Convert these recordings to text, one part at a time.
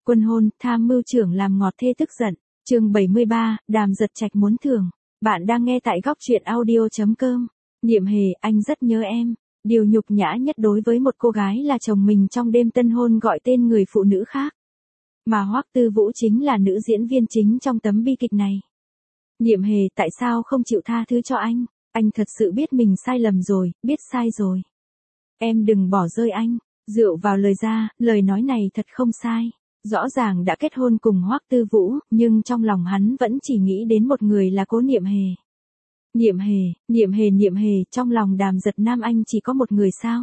Quân hôn, tham mưu trưởng làm ngọt thê tức giận. Chương 73, Đàm Giật Trạch muốn thưởng. Bạn đang nghe tại góc truyện audio.com. Niệm Hề, anh rất nhớ em. Điều nhục nhã nhất đối với một cô gái là chồng mình trong đêm tân hôn gọi tên người phụ nữ khác. Mà Hoắc Tư Vũ chính là nữ diễn viên chính trong tấm bi kịch này. Niệm Hề, tại sao không chịu tha thứ cho anh? Anh thật sự biết mình sai lầm rồi, biết sai rồi. Em đừng bỏ rơi anh. Dựa vào lời ra, lời nói này thật không sai. Rõ ràng đã kết hôn cùng Hoắc Tư Vũ, nhưng trong lòng hắn vẫn chỉ nghĩ đến một người là cố Niệm Hề. Niệm Hề, trong lòng Đàm Giật Nam anh chỉ có một người sao?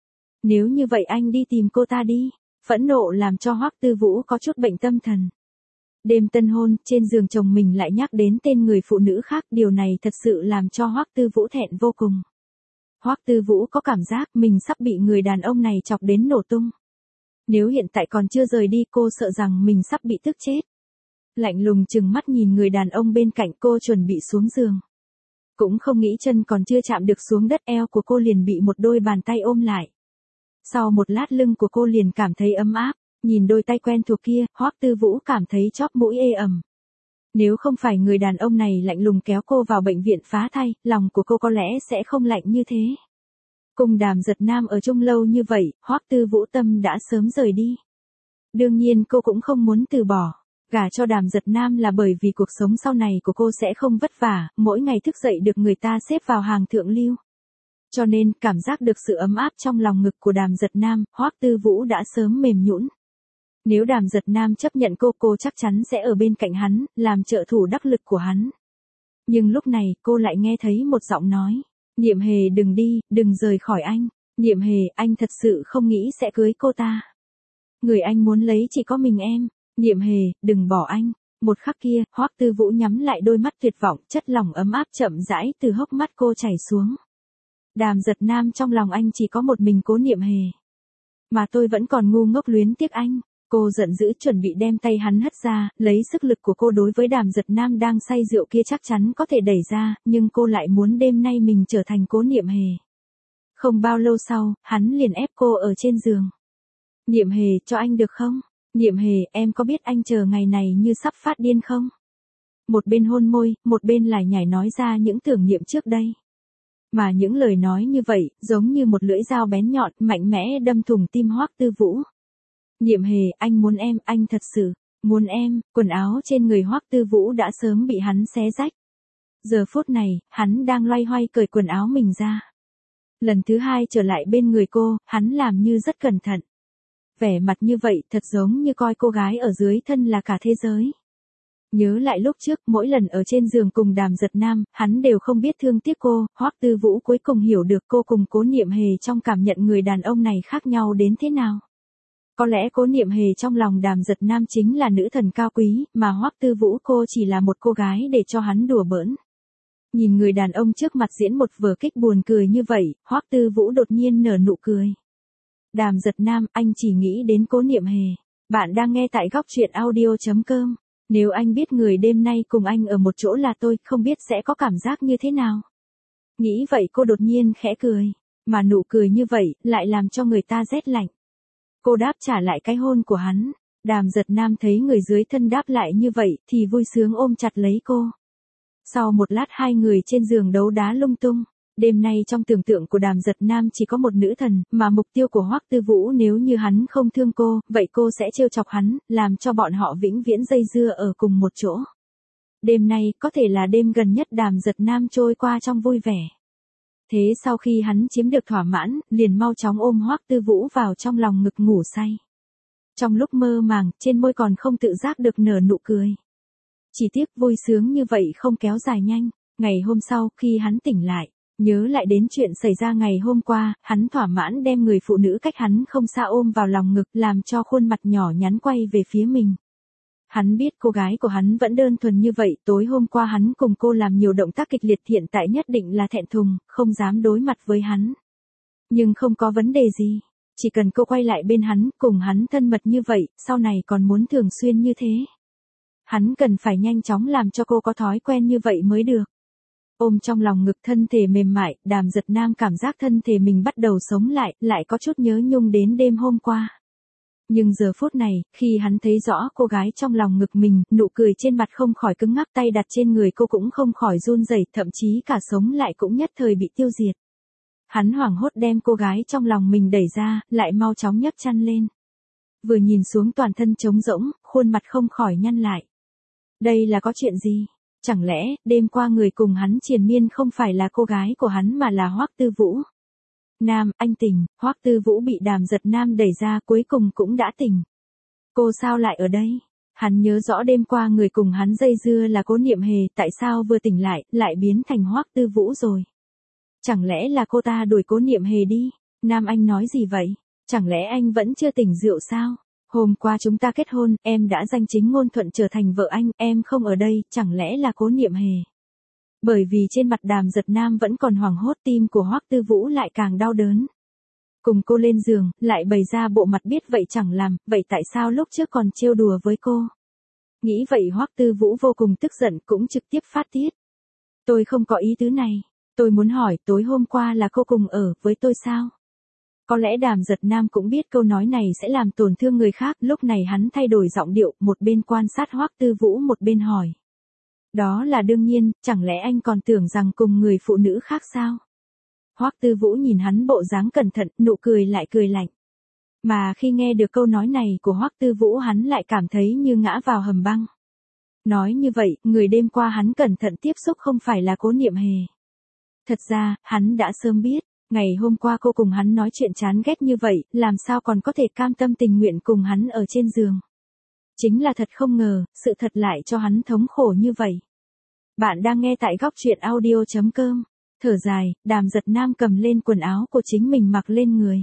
Nếu như vậy anh đi tìm cô ta đi. Phẫn nộ làm cho Hoắc Tư Vũ có chút bệnh tâm thần. Đêm tân hôn, trên giường chồng mình lại nhắc đến tên người phụ nữ khác, điều này thật sự làm cho Hoắc Tư Vũ thẹn vô cùng. Hoắc Tư Vũ có cảm giác mình sắp bị người đàn ông này chọc đến nổ tung. Nếu hiện tại còn chưa rời đi, cô sợ rằng mình sắp bị tức chết. Lạnh lùng trừng mắt nhìn người đàn ông bên cạnh, cô chuẩn bị xuống giường. Cũng không nghĩ chân còn chưa chạm được xuống đất, eo của cô liền bị một đôi bàn tay ôm lại. Sau một lát lưng của cô liền cảm thấy ấm áp, nhìn đôi tay quen thuộc kia, Hoắc Tư Vũ cảm thấy chóp mũi ê ẩm. Nếu không phải người đàn ông này lạnh lùng kéo cô vào bệnh viện phá thai, lòng của cô có lẽ sẽ không lạnh như thế. Cùng Đàm Giật Nam ở chung lâu như vậy, Hoắc Tư Vũ tâm đã sớm rời đi. Đương nhiên cô cũng không muốn từ bỏ. Gả cho Đàm Giật Nam là bởi vì cuộc sống sau này của cô sẽ không vất vả, mỗi ngày thức dậy được người ta xếp vào hàng thượng lưu. Cho nên, cảm giác được sự ấm áp trong lòng ngực của Đàm Giật Nam, Hoắc Tư Vũ đã sớm mềm nhũn. Nếu Đàm Giật Nam chấp nhận cô chắc chắn sẽ ở bên cạnh hắn, làm trợ thủ đắc lực của hắn. Nhưng lúc này, cô lại nghe thấy một giọng nói. Niệm Hề, đừng đi, đừng rời khỏi anh. Niệm Hề, anh thật sự không nghĩ sẽ cưới cô ta. Người anh muốn lấy chỉ có mình em. Niệm Hề, đừng bỏ anh. Một khắc kia, Hoắc Tư Vũ nhắm lại đôi mắt tuyệt vọng, chất lỏng ấm áp chậm rãi từ hốc mắt cô chảy xuống. Đàm Giật Nam, trong lòng anh chỉ có một mình cố Niệm Hề. Mà tôi vẫn còn ngu ngốc luyến tiếc anh. Cô giận dữ chuẩn bị đem tay hắn hất ra, lấy sức lực của cô đối với Đàm Giật Nam đang say rượu kia chắc chắn có thể đẩy ra, nhưng cô lại muốn đêm nay mình trở thành cố Niệm Hề. Không bao lâu sau, hắn liền ép cô ở trên giường. Niệm Hề, cho anh được không? Niệm Hề, em có biết anh chờ ngày này như sắp phát điên không? Một bên hôn môi, một bên lải nhải nói ra những tưởng niệm trước đây. Mà những lời nói như vậy, giống như một lưỡi dao bén nhọn, mạnh mẽ đâm thủng tim Hoắc Tư Vũ. Niệm Hề, anh muốn em, anh thật sự muốn em. Quần áo trên người Hoắc Tư Vũ đã sớm bị hắn xé rách. Giờ phút này, hắn đang loay hoay cởi quần áo mình ra. Lần thứ hai trở lại bên người cô, hắn làm như rất cẩn thận. Vẻ mặt như vậy thật giống như coi cô gái ở dưới thân là cả thế giới. Nhớ lại lúc trước, mỗi lần ở trên giường cùng Đàm Giật Nam, hắn đều không biết thương tiếc cô. Hoắc Tư Vũ cuối cùng hiểu được cô cùng cố Niệm Hề trong cảm nhận người đàn ông này khác nhau đến thế nào. Có lẽ cố Niệm Hề trong lòng Đàm Giật Nam chính là nữ thần cao quý, mà Hoắc Tư Vũ cô chỉ là một cô gái để cho hắn đùa bỡn. Nhìn người đàn ông trước mặt diễn một vở kịch buồn cười như vậy, Hoắc Tư Vũ đột nhiên nở nụ cười. Đàm Giật Nam, anh chỉ nghĩ đến cố Niệm Hề. Bạn đang nghe tại góc truyện audio.com. Nếu anh biết người đêm nay cùng anh ở một chỗ là tôi, không biết sẽ có cảm giác như thế nào. Nghĩ vậy cô đột nhiên khẽ cười. Mà nụ cười như vậy, lại làm cho người ta rét lạnh. Cô đáp trả lại cái hôn của hắn. Đàm Giật Nam thấy người dưới thân đáp lại như vậy, thì vui sướng ôm chặt lấy cô. Sau một lát hai người trên giường đấu đá lung tung. Đêm nay trong tưởng tượng của Đàm Giật Nam chỉ có một nữ thần, mà mục tiêu của Hoắc Tư Vũ nếu như hắn không thương cô, vậy cô sẽ trêu chọc hắn, làm cho bọn họ vĩnh viễn dây dưa ở cùng một chỗ. Đêm nay có thể là đêm gần nhất Đàm Giật Nam trôi qua trong vui vẻ. Thế sau khi hắn chiếm được thỏa mãn, liền mau chóng ôm Hoắc Tư Vũ vào trong lòng ngực ngủ say. Trong lúc mơ màng, trên môi còn không tự giác được nở nụ cười. Chỉ tiếc vui sướng như vậy không kéo dài nhanh. Ngày hôm sau, khi hắn tỉnh lại, nhớ lại đến chuyện xảy ra ngày hôm qua, hắn thỏa mãn đem người phụ nữ cách hắn không xa ôm vào lòng ngực, làm cho khuôn mặt nhỏ nhắn quay về phía mình. Hắn biết cô gái của hắn vẫn đơn thuần như vậy, tối hôm qua hắn cùng cô làm nhiều động tác kịch liệt, hiện tại nhất định là thẹn thùng, không dám đối mặt với hắn. Nhưng không có vấn đề gì, chỉ cần cô quay lại bên hắn, cùng hắn thân mật như vậy, sau này còn muốn thường xuyên như thế. Hắn cần phải nhanh chóng làm cho cô có thói quen như vậy mới được. Ôm trong lòng ngực thân thể mềm mại, Đàm Giật Nam cảm giác thân thể mình bắt đầu sống lại, lại có chút nhớ nhung đến đêm hôm qua. Nhưng giờ phút này, khi hắn thấy rõ cô gái trong lòng ngực mình, nụ cười trên mặt không khỏi cứng ngắc, tay đặt trên người cô cũng không khỏi run rẩy, thậm chí cả sống lại cũng nhất thời bị tiêu diệt. Hắn hoảng hốt đem cô gái trong lòng mình đẩy ra, lại mau chóng nhấc chăn lên. Vừa nhìn xuống toàn thân trống rỗng, khuôn mặt không khỏi nhăn lại. Đây là có chuyện gì? Chẳng lẽ, đêm qua người cùng hắn triền miên không phải là cô gái của hắn mà là Hoắc Tư Vũ? Nam, anh tỉnh. Hoắc Tư Vũ bị Đàm Giật Nam đẩy ra, cuối cùng cũng đã tỉnh. Cô sao lại ở đây? Hắn nhớ rõ đêm qua người cùng hắn dây dưa là Cố Niệm Hề, tại sao vừa tỉnh lại biến thành Hoắc Tư Vũ rồi? Chẳng lẽ là cô ta đuổi Cố Niệm Hề đi? Nam, anh nói gì vậy? Chẳng lẽ anh vẫn chưa tỉnh rượu sao? Hôm qua chúng ta kết hôn, em đã danh chính ngôn thuận trở thành vợ anh, em không ở đây, chẳng lẽ là Cố Niệm Hề? Bởi vì trên mặt Đàm Giật Nam vẫn còn hoảng hốt, tim của Hoắc Tư Vũ lại càng đau đớn. Cùng cô lên giường, lại bày ra bộ mặt biết vậy chẳng làm, vậy tại sao lúc trước còn trêu đùa với cô? Nghĩ vậy Hoắc Tư Vũ vô cùng tức giận, cũng trực tiếp phát tiết. Tôi không có ý tứ này, tôi muốn hỏi tối hôm qua là cô cùng ở với tôi sao? Có lẽ Đàm Giật Nam cũng biết câu nói này sẽ làm tổn thương người khác, lúc này hắn thay đổi giọng điệu, một bên quan sát Hoắc Tư Vũ một bên hỏi. Đó là đương nhiên, chẳng lẽ anh còn tưởng rằng cùng người phụ nữ khác sao? Hoắc Tư Vũ nhìn hắn bộ dáng cẩn thận, nụ cười lại cười lạnh. Mà khi nghe được câu nói này của Hoắc Tư Vũ hắn lại cảm thấy như ngã vào hầm băng. Nói như vậy, người đêm qua hắn cẩn thận tiếp xúc không phải là Cố Niệm Hề. Thật ra, hắn đã sớm biết, ngày hôm qua cô cùng hắn nói chuyện chán ghét như vậy, làm sao còn có thể cam tâm tình nguyện cùng hắn ở trên giường. Chính là thật không ngờ, sự thật lại cho hắn thống khổ như vậy. Bạn đang nghe tại góc truyện audio.com. Thở dài, Đàm Giật Nam cầm lên quần áo của chính mình mặc lên người.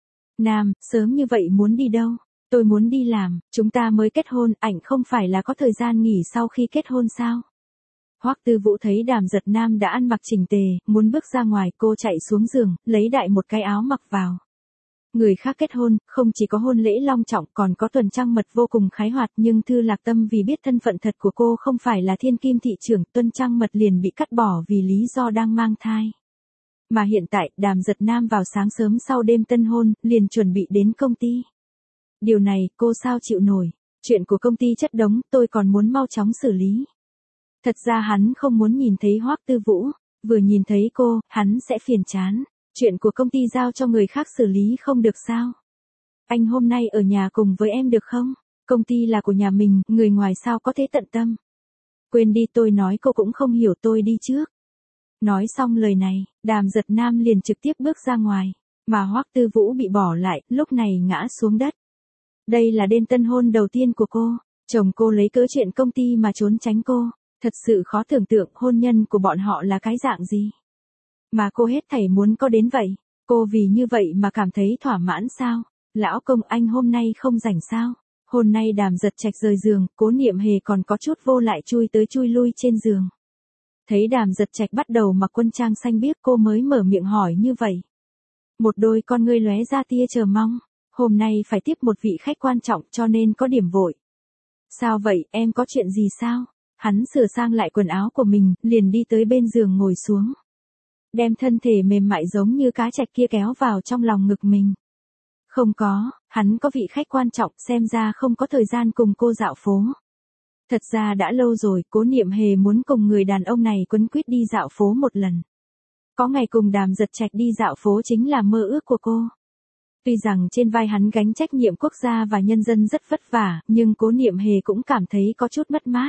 Nam, sớm như vậy muốn đi đâu? Tôi muốn đi làm, chúng ta mới kết hôn, ảnh không phải là có thời gian nghỉ sau khi kết hôn sao? Hoắc Tư Vũ thấy Đàm Giật Nam đã ăn mặc chỉnh tề, muốn bước ra ngoài, cô chạy xuống giường, lấy đại một cái áo mặc vào. Người khác kết hôn, không chỉ có hôn lễ long trọng còn có tuần trăng mật vô cùng khái hoạt, nhưng Thư Lạc Tâm vì biết thân phận thật của cô không phải là thiên kim thị trưởng, tuần trăng mật liền bị cắt bỏ vì lý do đang mang thai. Mà hiện tại, Đàm Giật Nam vào sáng sớm sau đêm tân hôn, liền chuẩn bị đến công ty. Điều này, cô sao chịu nổi? Chuyện của công ty chất đống, tôi còn muốn mau chóng xử lý. Thật ra hắn không muốn nhìn thấy Hoắc Tư Vũ, vừa nhìn thấy cô, hắn sẽ phiền chán. Chuyện của công ty giao cho người khác xử lý không được sao? Anh hôm nay ở nhà cùng với em được không? Công ty là của nhà mình, người ngoài sao có thể tận tâm? Quên đi, tôi nói cô cũng không hiểu, tôi đi trước. Nói xong lời này, Đàm Giật Nam liền trực tiếp bước ra ngoài, mà Hoắc Tư Vũ bị bỏ lại, lúc này ngã xuống đất. Đây là đêm tân hôn đầu tiên của cô, chồng cô lấy cớ chuyện công ty mà trốn tránh cô, thật sự khó tưởng tượng hôn nhân của bọn họ là cái dạng gì. Mà cô hết thảy muốn có đến vậy, cô vì như vậy mà cảm thấy thỏa mãn sao? Lão công, anh hôm nay không rảnh sao? Hôm nay Đàm Giật Trạch rời giường, Cố Niệm Hề còn có chút vô lại chui tới chui lui trên giường. Thấy Đàm Giật Trạch bắt đầu mặc quân trang xanh biếc, cô mới mở miệng hỏi như vậy. Một đôi con ngươi lóe ra tia chờ mong, hôm nay phải tiếp một vị khách quan trọng cho nên có điểm vội. Sao vậy, em có chuyện gì sao? Hắn sửa sang lại quần áo của mình, liền đi tới bên giường ngồi xuống. Đem thân thể mềm mại giống như cá trạch kia kéo vào trong lòng ngực mình. Không có, hắn có vị khách quan trọng, xem ra không có thời gian cùng cô dạo phố. Thật ra đã lâu rồi, Cố Niệm Hề muốn cùng người đàn ông này quấn quýt đi dạo phố một lần. Có ngày cùng Đàm Giật Trạch đi dạo phố chính là mơ ước của cô. Tuy rằng trên vai hắn gánh trách nhiệm quốc gia và nhân dân rất vất vả, nhưng Cố Niệm Hề cũng cảm thấy có chút mất mát.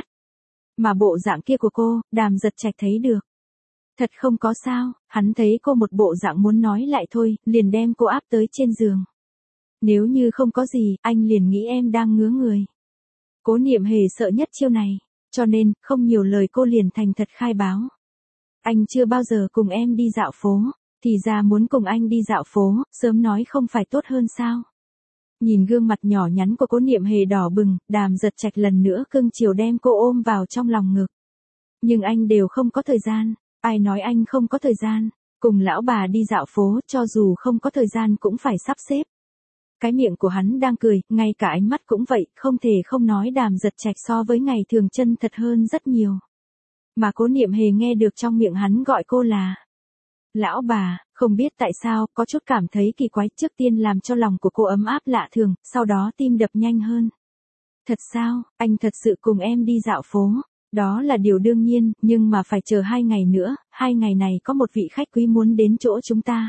Mà bộ dạng kia của cô, Đàm Giật Trạch thấy được. Thật không có sao, hắn thấy cô một bộ dạng muốn nói lại thôi, liền đem cô áp tới trên giường. Nếu như không có gì, anh liền nghĩ em đang ngứa người. Cố Niệm Hề sợ nhất chiêu này, cho nên, không nhiều lời cô liền thành thật khai báo. Anh chưa bao giờ cùng em đi dạo phố, thì ra muốn cùng anh đi dạo phố, sớm nói không phải tốt hơn sao? Nhìn gương mặt nhỏ nhắn của Cố Niệm Hề đỏ bừng, Đàm Giật Trạch lần nữa cưng chiều đem cô ôm vào trong lòng ngực. Nhưng anh đều không có thời gian. Ai nói anh không có thời gian, cùng lão bà đi dạo phố, cho dù không có thời gian cũng phải sắp xếp. Cái miệng của hắn đang cười, ngay cả ánh mắt cũng vậy, không thể không nói Đàm Giật Trạch so với ngày thường chân thật hơn rất nhiều. Mà Cố Niệm Hề nghe được trong miệng hắn gọi cô là Lão bà, không biết tại sao, có chút cảm thấy kỳ quái, trước tiên làm cho lòng của cô ấm áp lạ thường, sau đó tim đập nhanh hơn. Thật sao, anh thật sự cùng em đi dạo phố? Đó là điều đương nhiên, nhưng mà phải chờ 2 ngày nữa, 2 ngày này có một vị khách quý muốn đến chỗ chúng ta.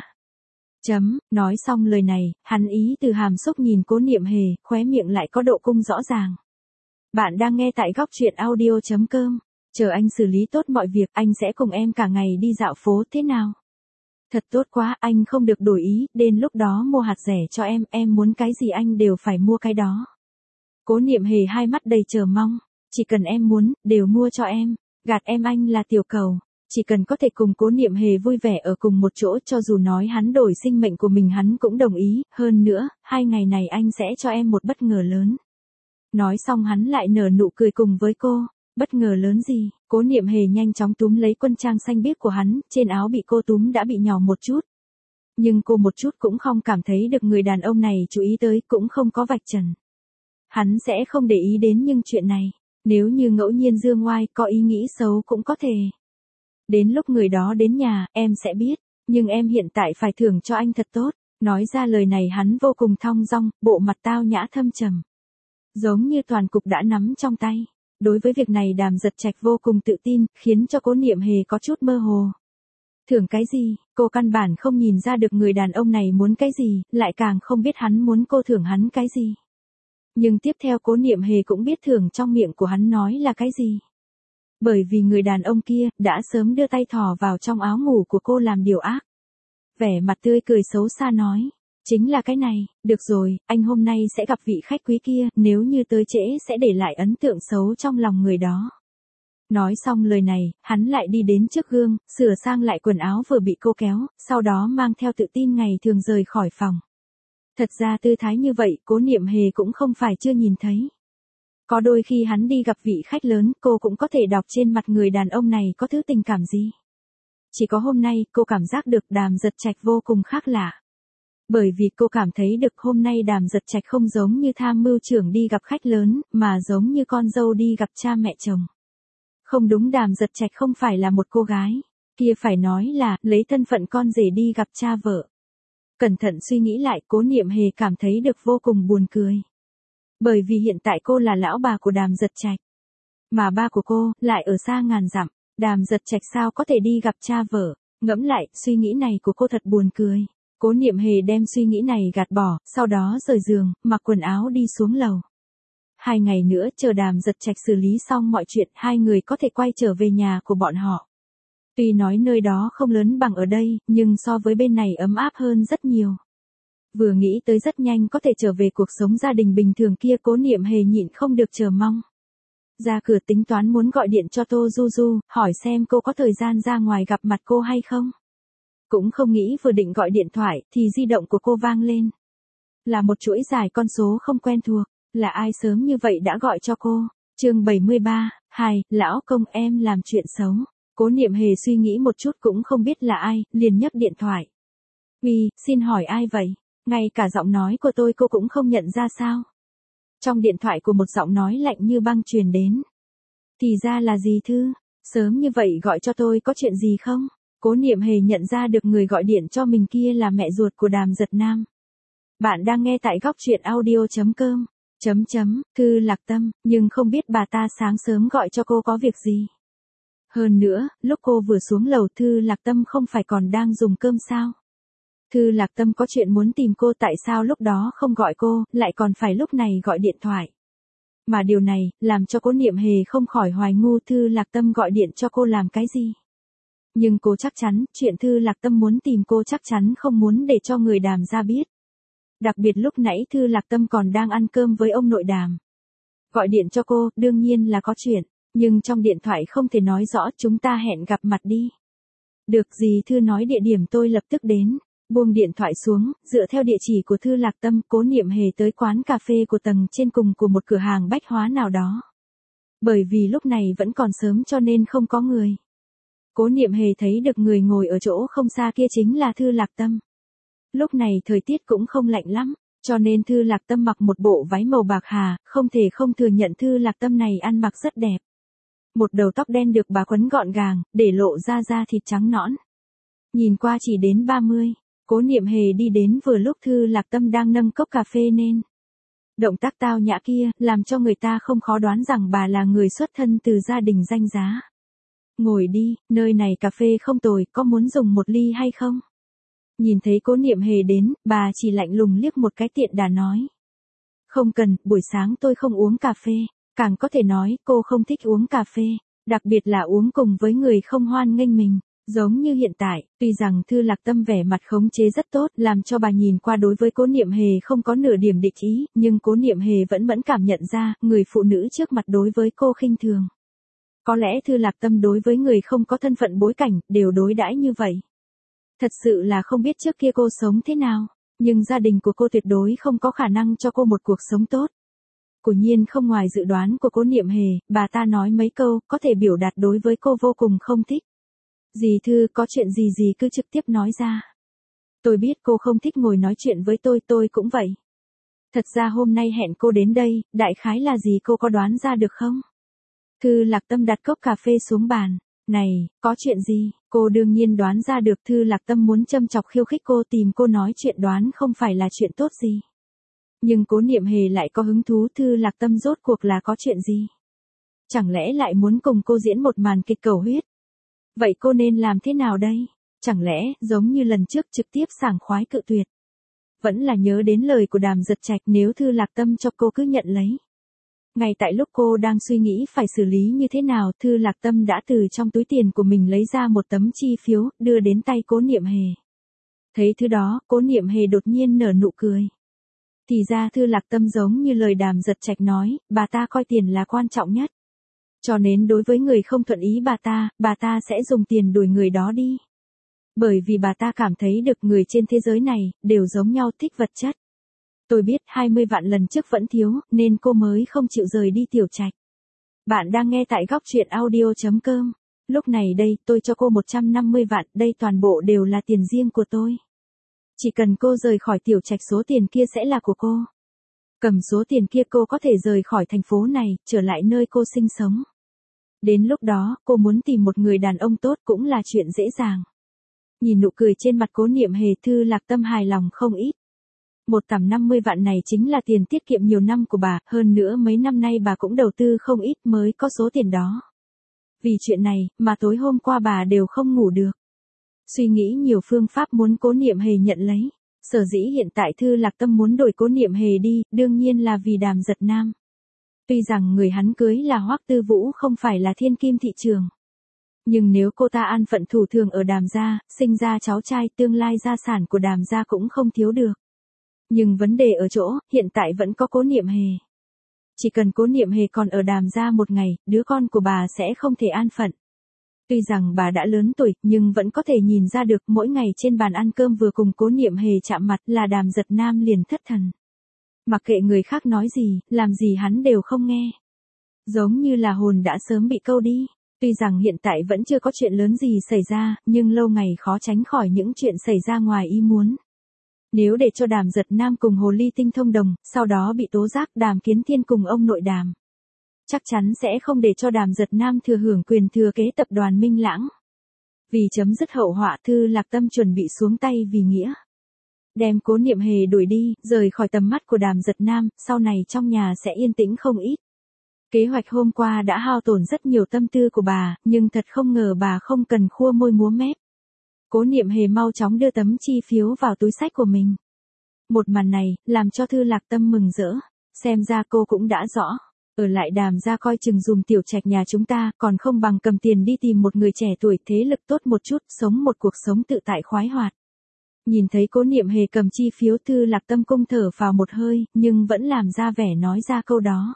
Nói xong lời này, hắn ý từ hàm xúc nhìn Cố Niệm Hề, khóe miệng lại có độ cung rõ ràng. Bạn đang nghe tại góc truyện audio.com. Chờ anh xử lý tốt mọi việc, anh sẽ cùng em cả ngày đi dạo phố thế nào? Thật tốt quá, anh không được đổi ý, đến lúc đó mua hạt rẻ cho em muốn cái gì anh đều phải mua cái đó. Cố Niệm Hề hai mắt đầy chờ mong, chỉ cần em muốn, đều mua cho em, gạt em anh là tiểu cầu. Chỉ cần có thể cùng Cố Niệm Hề vui vẻ ở cùng một chỗ, cho dù nói hắn đổi sinh mệnh của mình hắn cũng đồng ý, hơn nữa, 2 ngày này anh sẽ cho em một bất ngờ lớn. Nói xong hắn lại nở nụ cười cùng với cô. Bất ngờ lớn gì? Cố Niệm Hề nhanh chóng túm lấy quân trang xanh biếc của hắn, trên áo bị cô túm đã bị nhỏ một chút. Nhưng cô một chút cũng không cảm thấy được người đàn ông này chú ý tới, cũng không có vạch trần. Hắn sẽ không để ý đến nhưng chuyện này, nếu như ngẫu nhiên dương ngoai có ý nghĩ xấu cũng có thể. Đến lúc người đó đến nhà, em sẽ biết, nhưng em hiện tại phải thưởng cho anh thật tốt. Nói ra lời này hắn vô cùng thong dong, bộ mặt tao nhã thâm trầm. Giống như toàn cục đã nắm trong tay. Đối với việc này Đàm Giật Trạch vô cùng tự tin, khiến cho Cố Niệm Hề có chút mơ hồ. Thưởng cái gì, cô căn bản không nhìn ra được người đàn ông này muốn cái gì, lại càng không biết hắn muốn cô thưởng hắn cái gì. Nhưng tiếp theo Cố Niệm Hề cũng biết thưởng trong miệng của hắn nói là cái gì. Bởi vì người đàn ông kia, đã sớm đưa tay thò vào trong áo ngủ của cô làm điều ác. Vẻ mặt tươi cười xấu xa nói. Chính là cái này, được rồi, anh hôm nay sẽ gặp vị khách quý kia, nếu như tới trễ sẽ để lại ấn tượng xấu trong lòng người đó. Nói xong lời này, hắn lại đi đến trước gương, sửa sang lại quần áo vừa bị cô kéo, sau đó mang theo tự tin ngày thường rời khỏi phòng. Thật ra tư thái như vậy, Cố Niệm Hề cũng không phải chưa nhìn thấy. Có đôi khi hắn đi gặp vị khách lớn, cô cũng có thể đọc trên mặt người đàn ông này có thứ tình cảm gì. Chỉ có hôm nay, cô cảm giác được Đàm Giật Trạch vô cùng khác lạ. Bởi vì cô cảm thấy được hôm nay Đàm Giật Trạch không giống như tham mưu trưởng đi gặp khách lớn, mà giống như con dâu đi gặp cha mẹ chồng. Không đúng, Đàm Giật Trạch không phải là một cô gái, kia phải nói là lấy thân phận con rể đi gặp cha vợ. Cẩn thận suy nghĩ lại, Cố Niệm Hề cảm thấy được vô cùng buồn cười. Bởi vì hiện tại cô là lão bà của Đàm Giật Trạch, mà ba của cô lại ở xa ngàn dặm, Đàm Giật Trạch sao có thể đi gặp cha vợ. Ngẫm lại, suy nghĩ này của cô thật buồn cười. Cố Niệm Hề đem suy nghĩ này gạt bỏ, sau đó rời giường, mặc quần áo đi xuống lầu. 2 ngày nữa chờ Đàm Giật Trạch xử lý xong mọi chuyện, hai người có thể quay trở về nhà của bọn họ. Tuy nói nơi đó không lớn bằng ở đây, nhưng so với bên này ấm áp hơn rất nhiều. Vừa nghĩ tới rất nhanh có thể trở về cuộc sống gia đình bình thường kia, Cố Niệm Hề nhịn không được chờ mong. Ra cửa tính toán muốn gọi điện cho Tô Du Du, hỏi xem cô có thời gian ra ngoài gặp mặt cô hay không. Cũng không nghĩ vừa định gọi điện thoại, thì di động của cô vang lên. Là một chuỗi dài con số không quen thuộc, là ai sớm như vậy đã gọi cho cô. Chương 73, lão công em làm chuyện xấu. Cố Niệm Hề suy nghĩ một chút cũng không biết là ai, liền nhấc điện thoại. Uy, xin hỏi ai vậy? Ngay cả giọng nói của tôi cô cũng không nhận ra sao? Trong điện thoại của một giọng nói lạnh như băng truyền đến. Thì ra là dì Thư, sớm như vậy gọi cho tôi có chuyện gì không? Cố Niệm Hề nhận ra được người gọi điện cho mình kia là mẹ ruột của Đàm Giật Nam. Bạn đang nghe tại góc truyện audio.com. Thư Lạc Tâm, nhưng không biết bà ta sáng sớm gọi cho cô có việc gì. Hơn nữa, lúc cô vừa xuống lầu Thư Lạc Tâm không phải còn đang dùng cơm sao? Thư Lạc Tâm có chuyện muốn tìm cô, tại sao lúc đó không gọi cô, lại còn phải lúc này gọi điện thoại. Mà điều này, làm cho Cố Niệm Hề không khỏi hoài ngu, Thư Lạc Tâm gọi điện cho cô làm cái gì? Nhưng cô chắc chắn, chuyện Thư Lạc Tâm muốn tìm cô chắc chắn không muốn để cho người Đàm ra biết. Đặc biệt lúc nãy Thư Lạc Tâm còn đang ăn cơm với ông nội Đàm. Gọi điện cho cô, đương nhiên là có chuyện, nhưng trong điện thoại không thể nói rõ, chúng ta hẹn gặp mặt đi. Được, dì Thư nói địa điểm tôi lập tức đến. Buông điện thoại xuống, dựa theo địa chỉ của Thư Lạc Tâm, Cố Niệm Hề tới quán cà phê của tầng trên cùng của một cửa hàng bách hóa nào đó. Bởi vì lúc này vẫn còn sớm cho nên không có người. Cố Niệm Hề thấy được người ngồi ở chỗ không xa kia chính là Thư Lạc Tâm. Lúc này thời tiết cũng không lạnh lắm, cho nên Thư Lạc Tâm mặc một bộ váy màu bạc hà, không thể không thừa nhận Thư Lạc Tâm này ăn mặc rất đẹp. Một đầu tóc đen được bà quấn gọn gàng, để lộ ra da thịt trắng nõn. Nhìn qua chỉ đến 30, Cố Niệm Hề đi đến vừa lúc Thư Lạc Tâm đang nâng cốc cà phê nên. Động tác tao nhã kia, làm cho người ta không khó đoán rằng bà là người xuất thân từ gia đình danh giá. Ngồi đi, nơi này cà phê không tồi, có muốn dùng một ly hay không? Nhìn thấy Cố Niệm Hề đến, bà chỉ lạnh lùng liếc một cái tiện đà nói. Không cần, buổi sáng tôi không uống cà phê, càng có thể nói cô không thích uống cà phê, đặc biệt là uống cùng với người không hoan nghênh mình. Giống như hiện tại, tuy rằng Thư Lạc Tâm vẻ mặt khống chế rất tốt, làm cho bà nhìn qua đối với Cố Niệm Hề không có nửa điểm địch ý, nhưng Cố Niệm Hề vẫn cảm nhận ra, người phụ nữ trước mặt đối với cô khinh thường. Có lẽ Thư Lạc Tâm đối với người không có thân phận bối cảnh, đều đối đãi như vậy. Thật sự là không biết trước kia cô sống thế nào, nhưng gia đình của cô tuyệt đối không có khả năng cho cô một cuộc sống tốt. Quả nhiên không ngoài dự đoán của Cố Niệm Hề, bà ta nói mấy câu, có thể biểu đạt đối với cô vô cùng không thích. Dì Thư, có chuyện gì cứ trực tiếp nói ra. Tôi biết cô không thích ngồi nói chuyện với tôi cũng vậy. Thật ra hôm nay hẹn cô đến đây, đại khái là gì cô có đoán ra được không? Thư Lạc Tâm đặt cốc cà phê xuống bàn. Này, có chuyện gì? Cô đương nhiên đoán ra được. Thư Lạc Tâm muốn châm chọc khiêu khích cô, tìm cô nói chuyện đoán không phải là chuyện tốt gì. Nhưng Cố Niệm Hề lại có hứng thú. Thư Lạc Tâm rốt cuộc là có chuyện gì? Chẳng lẽ lại muốn cùng cô diễn một màn kịch cầu huyết? Vậy cô nên làm thế nào đây? Chẳng lẽ, giống như lần trước trực tiếp sảng khoái cự tuyệt? Vẫn là nhớ đến lời của Đàm Giật Trạch, nếu Thư Lạc Tâm cho cô cứ nhận lấy. Ngay tại lúc cô đang suy nghĩ phải xử lý như thế nào, Thư Lạc Tâm đã từ trong túi tiền của mình lấy ra một tấm chi phiếu, đưa đến tay Cố Niệm Hề. Thấy thứ đó, Cố Niệm Hề đột nhiên nở nụ cười. Thì ra Thư Lạc Tâm giống như lời Đàm Giật Trạch nói, bà ta coi tiền là quan trọng nhất. Cho nên đối với người không thuận ý bà ta sẽ dùng tiền đuổi người đó đi. Bởi vì bà ta cảm thấy được người trên thế giới này, đều giống nhau, thích vật chất. Tôi biết 20 vạn lần trước vẫn thiếu, nên cô mới không chịu rời đi Tiểu Trạch. Bạn đang nghe tại góc truyện audio.com. Lúc này đây, tôi cho cô 150 vạn, đây toàn bộ đều là tiền riêng của tôi. Chỉ cần cô rời khỏi Tiểu Trạch, số tiền kia sẽ là của cô. Cầm số tiền kia cô có thể rời khỏi thành phố này, trở lại nơi cô sinh sống. Đến lúc đó, cô muốn tìm một người đàn ông tốt cũng là chuyện dễ dàng. Nhìn nụ cười trên mặt Cố Niệm Hề, Thư Lạc Tâm hài lòng không ít. 150 vạn này chính là tiền tiết kiệm nhiều năm của bà, hơn nữa mấy năm nay bà cũng đầu tư không ít mới có số tiền đó. Vì chuyện này, mà tối hôm qua bà đều không ngủ được. Suy nghĩ nhiều phương pháp muốn Cố Niệm Hề nhận lấy. Sở dĩ hiện tại Thư Lạc Tâm muốn đổi Cố Niệm Hề đi, đương nhiên là vì Đàm Giật Nam. Tuy rằng người hắn cưới là Hoắc Tư Vũ không phải là thiên kim thị trường. Nhưng nếu cô ta an phận thủ thường ở Đàm gia, sinh ra cháu trai, tương lai gia sản của Đàm gia cũng không thiếu được. Nhưng vấn đề ở chỗ, hiện tại vẫn có Cố Niệm Hề. Chỉ cần Cố Niệm Hề còn ở Đàm gia một ngày, đứa con của bà sẽ không thể an phận. Tuy rằng bà đã lớn tuổi, nhưng vẫn có thể nhìn ra được mỗi ngày trên bàn ăn cơm vừa cùng Cố Niệm Hề chạm mặt là Đàm Giật Nam liền thất thần. Mặc kệ người khác nói gì, làm gì hắn đều không nghe. Giống như là hồn đã sớm bị câu đi. Tuy rằng hiện tại vẫn chưa có chuyện lớn gì xảy ra, nhưng lâu ngày khó tránh khỏi những chuyện xảy ra ngoài ý muốn. Nếu để cho Đàm Giật Nam cùng Hồ Ly Tinh thông đồng, sau đó bị tố giác Đàm Kiến Thiên cùng ông nội Đàm. Chắc chắn sẽ không để cho Đàm Giật Nam thừa hưởng quyền thừa kế tập đoàn Minh Lãng. Vì chấm dứt hậu họa, Thư Lạc Tâm chuẩn bị xuống tay vì nghĩa. Đem Cố Niệm Hề đuổi đi, rời khỏi tầm mắt của Đàm Giật Nam, sau này trong nhà sẽ yên tĩnh không ít. Kế hoạch hôm qua đã hao tổn rất nhiều tâm tư của bà, nhưng thật không ngờ bà không cần khua môi múa mép. Cố Niệm Hề mau chóng đưa tấm chi phiếu vào túi xách của mình. Một màn này, làm cho Thư Lạc Tâm mừng rỡ. Xem ra cô cũng đã rõ. Ở lại Đàm gia coi chừng dùm Tiểu Trạch nhà chúng ta, còn không bằng cầm tiền đi tìm một người trẻ tuổi thế lực tốt một chút, sống một cuộc sống tự tại khoái hoạt. Nhìn thấy Cố Niệm Hề cầm chi phiếu, Thư Lạc Tâm cung thở phào một hơi, nhưng vẫn làm ra vẻ nói ra câu đó.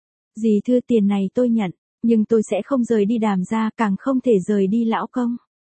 Dì Thư, tiền này tôi nhận, nhưng tôi sẽ không rời đi Đàm gia, càng không thể rời đi lão công.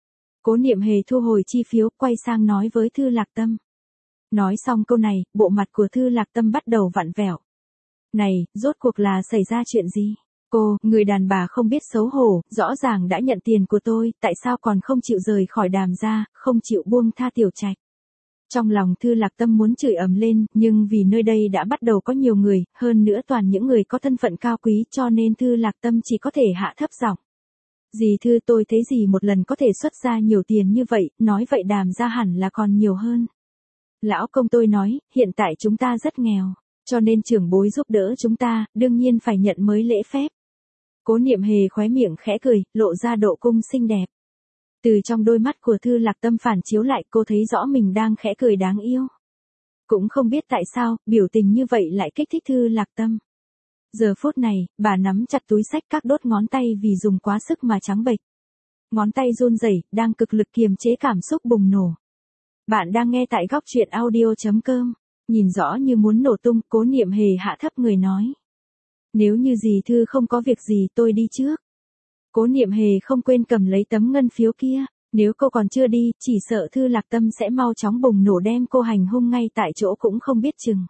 Cố Niệm Hề thu hồi chi phiếu, quay sang nói với Thư Lạc Tâm. Nói xong câu này, bộ mặt của Thư Lạc Tâm bắt đầu vặn vẹo. Này, rốt cuộc là xảy ra chuyện gì? Cô, người đàn bà không biết xấu hổ, rõ ràng đã nhận tiền của tôi, tại sao còn không chịu rời khỏi Đàm gia, không chịu buông tha Tiểu Trạch? Trong lòng Thư Lạc Tâm muốn chửi ầm lên, nhưng vì nơi đây đã bắt đầu có nhiều người, hơn nữa toàn những người có thân phận cao quý, cho nên Thư Lạc Tâm chỉ có thể hạ thấp giọng. Dì Thư, tôi thấy dì một lần có thể xuất ra nhiều tiền như vậy, nói vậy Đàm gia hẳn là còn nhiều hơn. Lão công tôi nói, hiện tại chúng ta rất nghèo, cho nên trưởng bối giúp đỡ chúng ta, đương nhiên phải nhận mới lễ phép. Cố Niệm Hề khóe miệng khẽ cười, lộ ra độ cung xinh đẹp. Từ trong đôi mắt của Thư Lạc Tâm phản chiếu lại, cô thấy rõ mình đang khẽ cười đáng yêu. Cũng không biết tại sao, biểu tình như vậy lại kích thích Thư Lạc Tâm. Giờ phút này, bà nắm chặt túi xách, các đốt ngón tay vì dùng quá sức mà trắng bệch. Ngón tay run rẩy, đang cực lực kiềm chế cảm xúc bùng nổ. Bạn đang nghe tại góc truyện audio.com. Nhìn rõ như muốn nổ tung, Cố Niệm Hề hạ thấp người nói. Nếu như dì Thư không có việc gì tôi đi trước. Cố Niệm Hề không quên cầm lấy tấm ngân phiếu kia. Nếu cô còn chưa đi, chỉ sợ Thư Lạc Tâm sẽ mau chóng bùng nổ đem cô hành hung ngay tại chỗ cũng không biết chừng.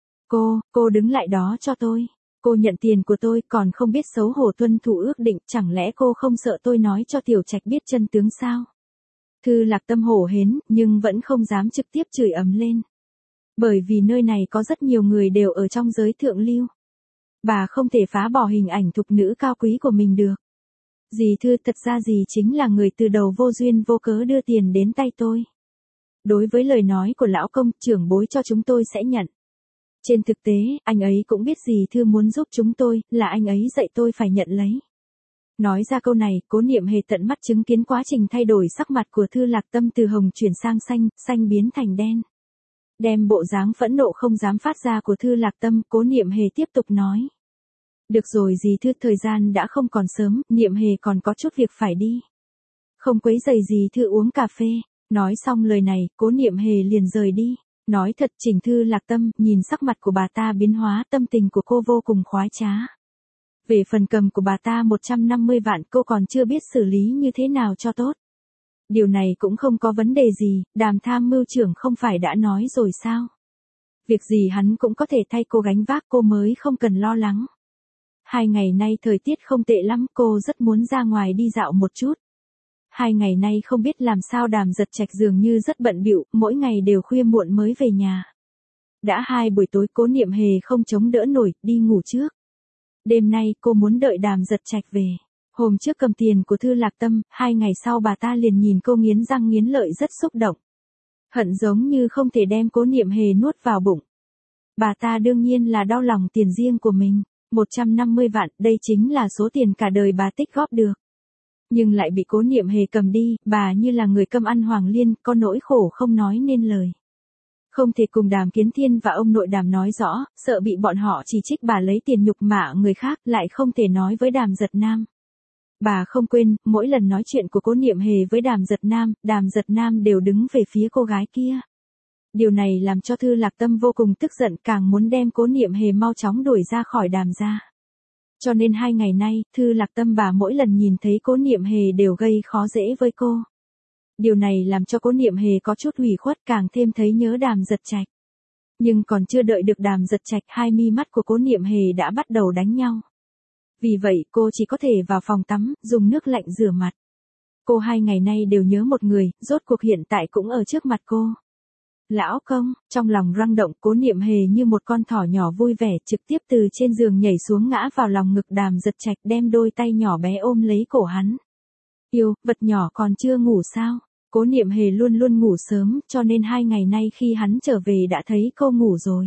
Cô đứng lại đó cho tôi. Cô nhận tiền của tôi còn không biết xấu hổ tuân thủ ước định, chẳng lẽ cô không sợ tôi nói cho Tiểu Trạch biết chân tướng sao? Thư Lạc Tâm hổ hến, nhưng vẫn không dám trực tiếp chửi ầm lên. Bởi vì nơi này có rất nhiều người đều ở trong giới thượng lưu. Bà không thể phá bỏ hình ảnh thục nữ cao quý của mình được. Dì Thư, thật ra dì chính là người từ đầu vô duyên vô cớ đưa tiền đến tay tôi. Đối với lời nói của lão công, trưởng bối cho chúng tôi sẽ nhận. Trên thực tế, anh ấy cũng biết dì Thư muốn giúp chúng tôi, là anh ấy dạy tôi phải nhận lấy. Nói ra câu này, Cố Niệm Hề tận mắt chứng kiến quá trình thay đổi sắc mặt của Thư Lạc Tâm từ hồng chuyển sang xanh, xanh biến thành đen. Đem bộ dáng phẫn nộ không dám phát ra của Thư Lạc Tâm, Cố Niệm Hề tiếp tục nói. Được rồi dì Thư, thời gian đã không còn sớm, Niệm Hề còn có chút việc phải đi. Không quấy rầy dì Thư uống cà phê. Nói xong lời này, Cố Niệm Hề liền rời đi. Nói thật, Trình Thư Lạc Tâm, nhìn sắc mặt của bà ta biến hóa, tâm tình của cô vô cùng khoái trá. Về phần cầm của bà ta 150 vạn, cô còn chưa biết xử lý như thế nào cho tốt. Điều này cũng không có vấn đề gì, Đàm tham mưu trưởng không phải đã nói rồi sao? Việc gì hắn cũng có thể thay cô gánh vác, cô mới không cần lo lắng. 2 ngày nay thời tiết không tệ lắm, cô rất muốn ra ngoài đi dạo một chút. 2 ngày nay không biết làm sao Đàm Giật Trạch dường như rất bận bịu, mỗi ngày đều khuya muộn mới về nhà. Đã 2 buổi tối, Cố Niệm Hề không chống đỡ nổi, đi ngủ trước. Đêm nay cô muốn đợi Đàm Giật Trạch về. Hôm trước cầm tiền của Thư Lạc Tâm, 2 ngày sau bà ta liền nhìn cô nghiến răng nghiến lợi rất xúc động. Hận giống như không thể đem Cố Niệm Hề nuốt vào bụng. Bà ta đương nhiên là đau lòng tiền riêng của mình. 150 vạn, đây chính là số tiền cả đời bà tích góp được. Nhưng lại bị Cố Niệm Hề cầm đi, bà như là người câm ăn hoàng liên, có nỗi khổ không nói nên lời. Không thể cùng Đàm Kiến Thiên và ông nội Đàm nói rõ, sợ bị bọn họ chỉ trích bà lấy tiền nhục mạ người khác, lại không thể nói với Đàm Giật Nam. Bà không quên, mỗi lần nói chuyện của Cố Niệm Hề với Đàm Giật Nam đều đứng về phía cô gái kia. Điều này làm cho Thư Lạc Tâm vô cùng tức giận, càng muốn đem Cố Niệm Hề mau chóng đuổi ra khỏi Đàm gia. Cho nên 2 ngày nay, Thư Lạc Tâm bà mỗi lần nhìn thấy Cố Niệm Hề đều gây khó dễ với cô. Điều này làm cho Cố Niệm Hề có chút ủy khuất, càng thêm thấy nhớ Đàm Giật Trạch. Nhưng còn chưa đợi được Đàm Giật Trạch, hai mi mắt của Cố Niệm Hề đã bắt đầu đánh nhau. Vì vậy cô chỉ có thể vào phòng tắm, dùng nước lạnh rửa mặt. Cô 2 ngày nay đều nhớ một người, rốt cuộc hiện tại cũng ở trước mặt cô. Lão công, trong lòng răng động, Cố Niệm Hề như một con thỏ nhỏ vui vẻ, trực tiếp từ trên giường nhảy xuống ngã vào lòng ngực Đàm Giật Trạch, đem đôi tay nhỏ bé ôm lấy cổ hắn. Yêu, vật nhỏ còn chưa ngủ sao? Cố Niệm Hề luôn luôn ngủ sớm, cho nên 2 ngày nay khi hắn trở về đã thấy cô ngủ rồi.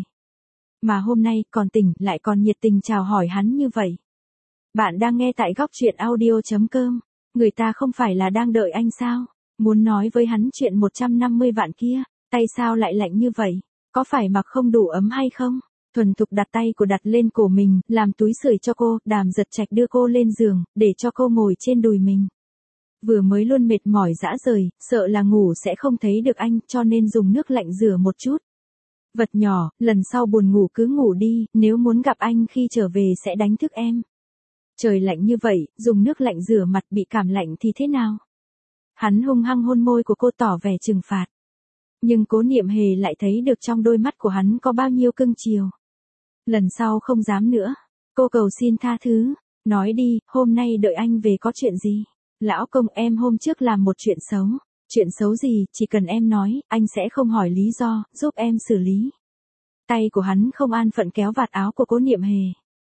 Mà hôm nay còn tỉnh, lại còn nhiệt tình chào hỏi hắn như vậy. Bạn đang nghe tại góc truyện audio.com. Người ta không phải là đang đợi anh sao? Muốn nói với hắn chuyện 150 vạn kia, tay sao lại lạnh như vậy? Có phải mặc không đủ ấm hay không? Thuần thục đặt tay của đặt lên cổ mình, làm túi sưởi cho cô, Đàm Giật Trạch đưa cô lên giường, để cho cô ngồi trên đùi mình. Vừa mới luôn mệt mỏi rã rời, sợ là ngủ sẽ không thấy được anh, cho nên dùng nước lạnh rửa một chút. Vật nhỏ, lần sau buồn ngủ cứ ngủ đi, nếu muốn gặp anh khi trở về sẽ đánh thức em. Trời lạnh như vậy, dùng nước lạnh rửa mặt bị cảm lạnh thì thế nào? Hắn hung hăng hôn môi của cô tỏ vẻ trừng phạt. Nhưng Cố Niệm Hề lại thấy được trong đôi mắt của hắn có bao nhiêu cưng chiều. Lần sau không dám nữa. Cô cầu xin tha thứ. Nói đi, hôm nay đợi anh về có chuyện gì? Lão công, em hôm trước làm một chuyện xấu. Chuyện xấu gì, chỉ cần em nói, anh sẽ không hỏi lý do, giúp em xử lý. Tay của hắn không an phận kéo vạt áo của Cố Niệm Hề.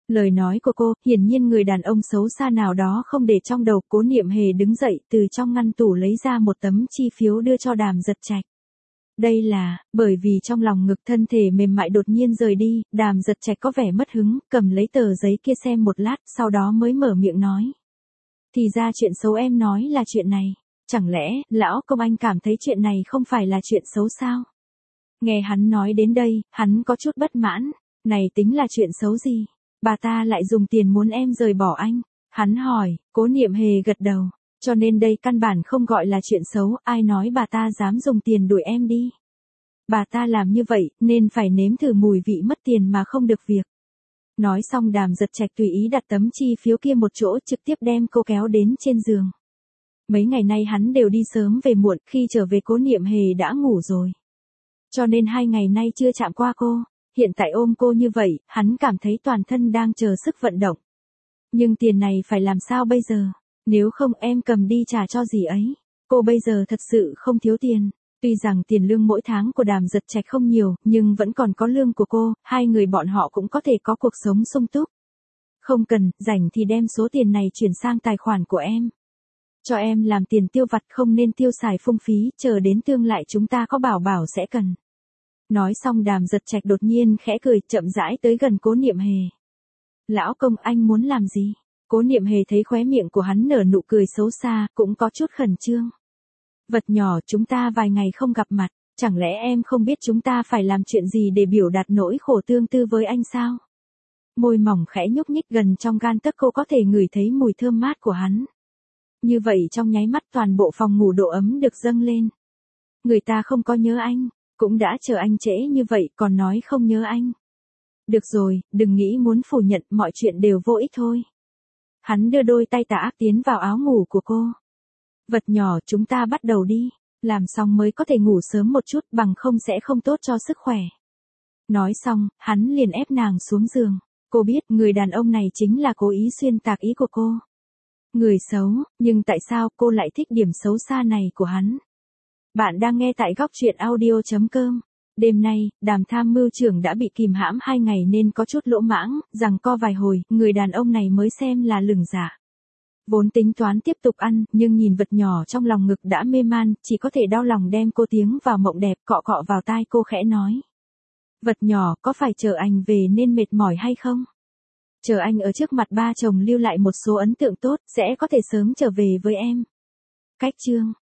Lời nói của cô, hiển nhiên người đàn ông xấu xa nào đó không để trong đầu. Cố Niệm Hề đứng dậy từ trong ngăn tủ lấy ra một tấm chi phiếu đưa cho Đàm Giật Trạch. Đây là, bởi vì trong lòng ngực thân thể mềm mại đột nhiên rời đi, Đàm Giật Trạch có vẻ mất hứng, cầm lấy tờ giấy kia xem một lát, sau đó mới mở miệng nói. Thì ra chuyện xấu em nói là chuyện này. Chẳng lẽ, lão công anh cảm thấy chuyện này không phải là chuyện xấu sao? Nghe hắn nói đến đây, hắn có chút bất mãn. Này tính là chuyện xấu gì? Bà ta lại dùng tiền muốn em rời bỏ anh. Hắn hỏi, Cố Niệm Hề gật đầu. Cho nên đây căn bản không gọi là chuyện xấu, ai nói bà ta dám dùng tiền đuổi em đi. Bà ta làm như vậy, nên phải nếm thử mùi vị mất tiền mà không được việc. Nói xong Đàm Giật Trạch tùy ý đặt tấm chi phiếu kia một chỗ, trực tiếp đem cô kéo đến trên giường. Mấy ngày nay hắn đều đi sớm về muộn, khi trở về Cố Niệm Hề đã ngủ rồi. Cho nên 2 ngày nay chưa chạm qua cô. Hiện tại ôm cô như vậy, hắn cảm thấy toàn thân đang chờ sức vận động. Nhưng tiền này phải làm sao bây giờ? Nếu không em cầm đi trả cho gì ấy. Cô bây giờ thật sự không thiếu tiền. Tuy rằng tiền lương mỗi tháng của Đàm Giật Trạch không nhiều, nhưng vẫn còn có lương của cô, hai người bọn họ cũng có thể có cuộc sống sung túc. Không cần, rảnh thì đem số tiền này chuyển sang tài khoản của em. Cho em làm tiền tiêu vặt, không nên tiêu xài phung phí, chờ đến tương lai chúng ta có bảo bảo sẽ cần. Nói xong Đàm Giật Trạch đột nhiên khẽ cười, chậm rãi tới gần Cố Niệm Hề. Lão công anh muốn làm gì? Cố Niệm Hề thấy khóe miệng của hắn nở nụ cười xấu xa, cũng có chút khẩn trương. Vật nhỏ, chúng ta vài ngày không gặp mặt, chẳng lẽ em không biết chúng ta phải làm chuyện gì để biểu đạt nỗi khổ tương tư với anh sao? Môi mỏng khẽ nhúc nhích, gần trong gan tấc cô có thể ngửi thấy mùi thơm mát của hắn. Như vậy trong nháy mắt toàn bộ phòng ngủ độ ấm được dâng lên. Người ta không có nhớ anh, cũng đã chờ anh trễ như vậy còn nói không nhớ anh. Được rồi, đừng nghĩ muốn phủ nhận, mọi chuyện đều vô ích thôi. Hắn đưa đôi tay tà ác tiến vào áo ngủ của cô. Vật nhỏ, chúng ta bắt đầu đi. Làm xong mới có thể ngủ sớm một chút, bằng không sẽ không tốt cho sức khỏe. Nói xong, hắn liền ép nàng xuống giường. Cô biết người đàn ông này chính là cố ý xuyên tạc ý của cô. Người xấu, nhưng tại sao cô lại thích điểm xấu xa này của hắn? Bạn đang nghe tại góc truyện audio.com. Đêm nay, Đàm tham mưu trưởng đã bị kìm hãm 2 ngày nên có chút lỗ mãng, giằng co vài hồi, người đàn ông này mới xem là lửng dạ. Vốn tính toán tiếp tục ăn, nhưng nhìn vật nhỏ trong lòng ngực đã mê man, chỉ có thể đau lòng đem cô tiến vào mộng đẹp, cọ cọ vào tai cô khẽ nói. Vật nhỏ, có phải chờ anh về nên mệt mỏi hay không? Chờ anh ở trước mặt ba chồng lưu lại một số ấn tượng tốt, sẽ có thể sớm trở về với em. Cách chương